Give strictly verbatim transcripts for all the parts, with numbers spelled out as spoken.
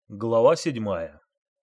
Глава седьмая.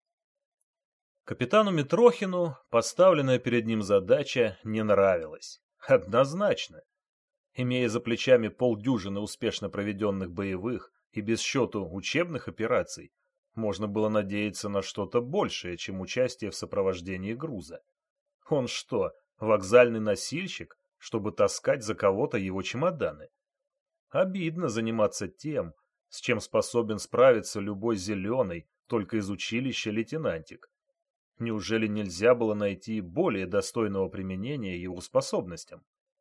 Капитану Митрохину поставленная перед ним задача не нравилась. Однозначно. Имея за плечами полдюжины успешно проведенных боевых и без счету учебных операций, можно было надеяться на что-то большее, чем участие в сопровождении груза. Он что, вокзальный носильщик, чтобы таскать за кого-то его чемоданы? Обидно заниматься тем, с чем способен справиться любой зеленый, только из училища лейтенантик. Неужели нельзя было найти более достойного применения его способностям?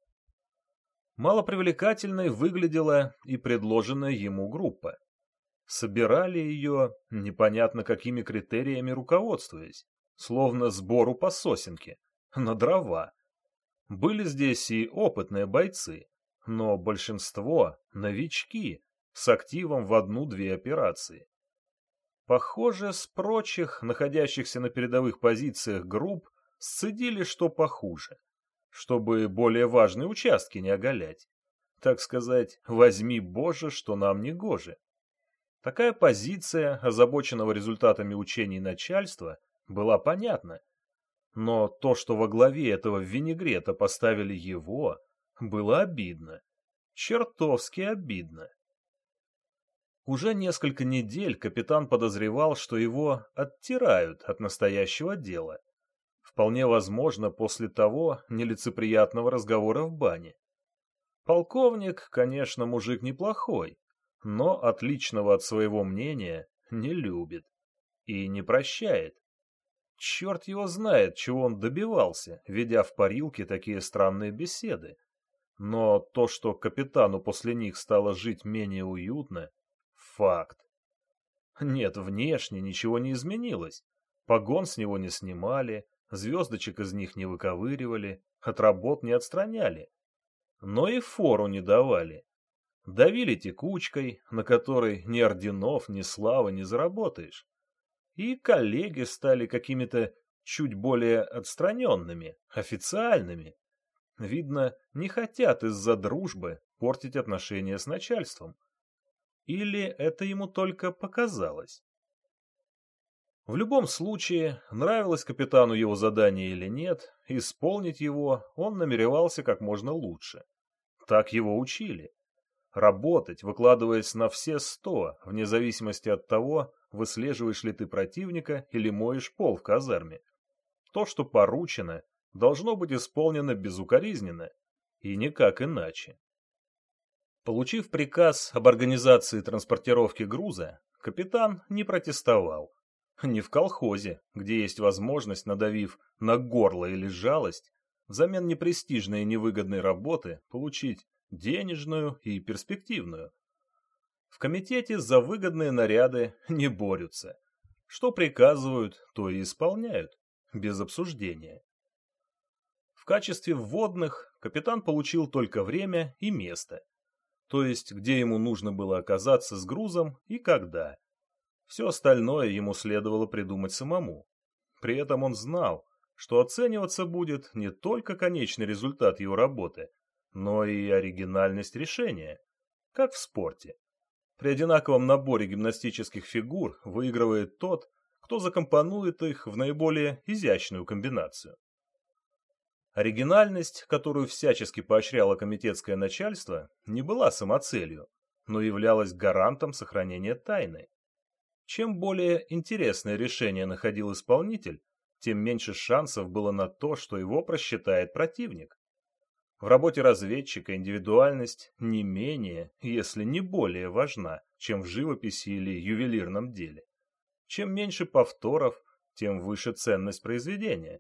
Малопривлекательной выглядела и предложенная ему группа. Собирали ее, непонятно какими критериями руководствуясь, словно сбору по сосенке, на дрова. Были здесь и опытные бойцы, но большинство — новички, с активом в одну-две операции. Похоже, с прочих, находящихся на передовых позициях групп, сцедили что похуже, чтобы более важные участки не оголять. Так сказать, возьми, Боже, что нам не гоже. Такая позиция озабоченного результатами учений начальства была понятна. Но то, что во главе этого винегрета поставили его, было обидно. Чертовски обидно. Уже несколько недель капитан подозревал, что его оттирают от настоящего дела. Вполне возможно, после того нелицеприятного разговора в бане. Полковник, конечно, мужик неплохой, но отличного от своего мнения не любит и не прощает. Черт его знает, чего он добивался, ведя в парилке такие странные беседы. Но то, что капитану после них стало жить менее уютно, факт. Нет, внешне ничего не изменилось. Погон с него не снимали, звездочек из них не выковыривали, от работ не отстраняли. Но и фору не давали. Давили текучкой, на которой ни орденов, ни славы не заработаешь. И коллеги стали какими-то чуть более отстраненными, официальными. Видно, не хотят из-за дружбы портить отношения с начальством. Или это ему только показалось? В любом случае, нравилось капитану его задание или нет, исполнить его он намеревался как можно лучше. Так его учили. Работать, выкладываясь на все сто, вне зависимости от того, выслеживаешь ли ты противника или моешь пол в казарме. То, что поручено, должно быть исполнено безукоризненно, и никак иначе. Получив приказ об организации транспортировки груза, капитан не протестовал. Не в колхозе, где есть возможность, надавив на горло или жалость, взамен непрестижной и невыгодной работы получить денежную и перспективную. В комитете за выгодные наряды не борются. Что приказывают, то и исполняют, без обсуждения. В качестве вводных капитан получил только время и место. То есть, где ему нужно было оказаться с грузом и когда. Все остальное ему следовало придумать самому. При этом он знал, что оцениваться будет не только конечный результат его работы, но и оригинальность решения, как в спорте. При одинаковом наборе гимнастических фигур выигрывает тот, кто закомпонует их в наиболее изящную комбинацию. Оригинальность, которую всячески поощряло комитетское начальство, не была самоцелью, но являлась гарантом сохранения тайны. Чем более интересное решение находил исполнитель, тем меньше шансов было на то, что его просчитает противник. В работе разведчика индивидуальность не менее, если не более важна, чем в живописи или ювелирном деле. Чем меньше повторов, тем выше ценность произведения.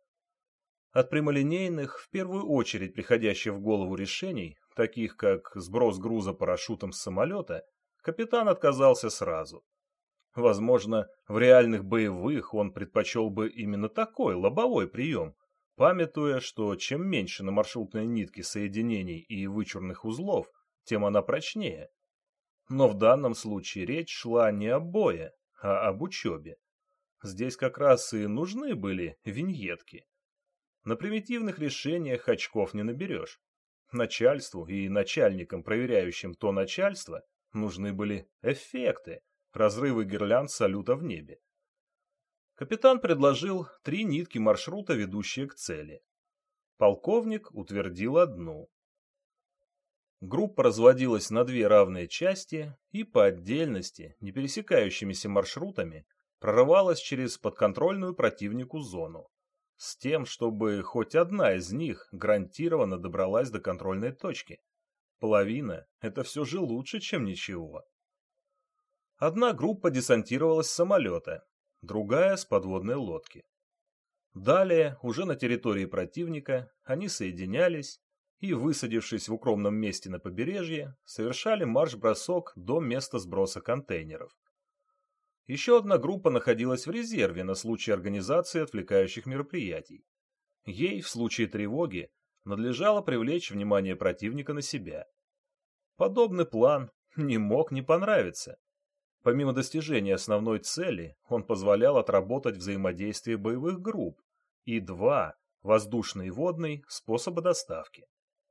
От прямолинейных, в первую очередь приходящих в голову решений, таких как сброс груза парашютом с самолета, капитан отказался сразу. Возможно, в реальных боевых он предпочел бы именно такой лобовой прием, памятуя, что чем меньше на маршрутной нитке соединений и вычурных узлов, тем она прочнее. Но в данном случае речь шла не о бое, а об учебе. Здесь как раз и нужны были виньетки. На примитивных решениях очков не наберешь. Начальству и начальникам, проверяющим то начальство, нужны были эффекты, разрывы гирлянд салюта в небе. Капитан предложил три нитки маршрута, ведущие к цели. Полковник утвердил одну. Группа разводилась на две равные части и по отдельности, не пересекающимися маршрутами, прорывалась через подконтрольную противнику зону, с тем, чтобы хоть одна из них гарантированно добралась до контрольной точки. Половина — это все же лучше, чем ничего. Одна группа десантировалась с самолета, другая — с подводной лодки. Далее, уже на территории противника, они соединялись и, высадившись в укромном месте на побережье, совершали марш-бросок до места сброса контейнеров. Еще одна группа находилась в резерве на случай организации отвлекающих мероприятий. Ей, в случае тревоги, надлежало привлечь внимание противника на себя. Подобный план не мог не понравиться. Помимо достижения основной цели, он позволял отработать взаимодействие боевых групп и два, воздушный и водный, способа доставки.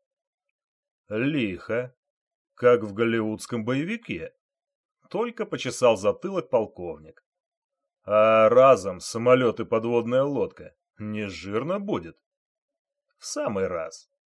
Лихо, как в голливудском боевике. Только почесал затылок полковник. А разом самолет и подводная лодка не жирно будет? В самый раз.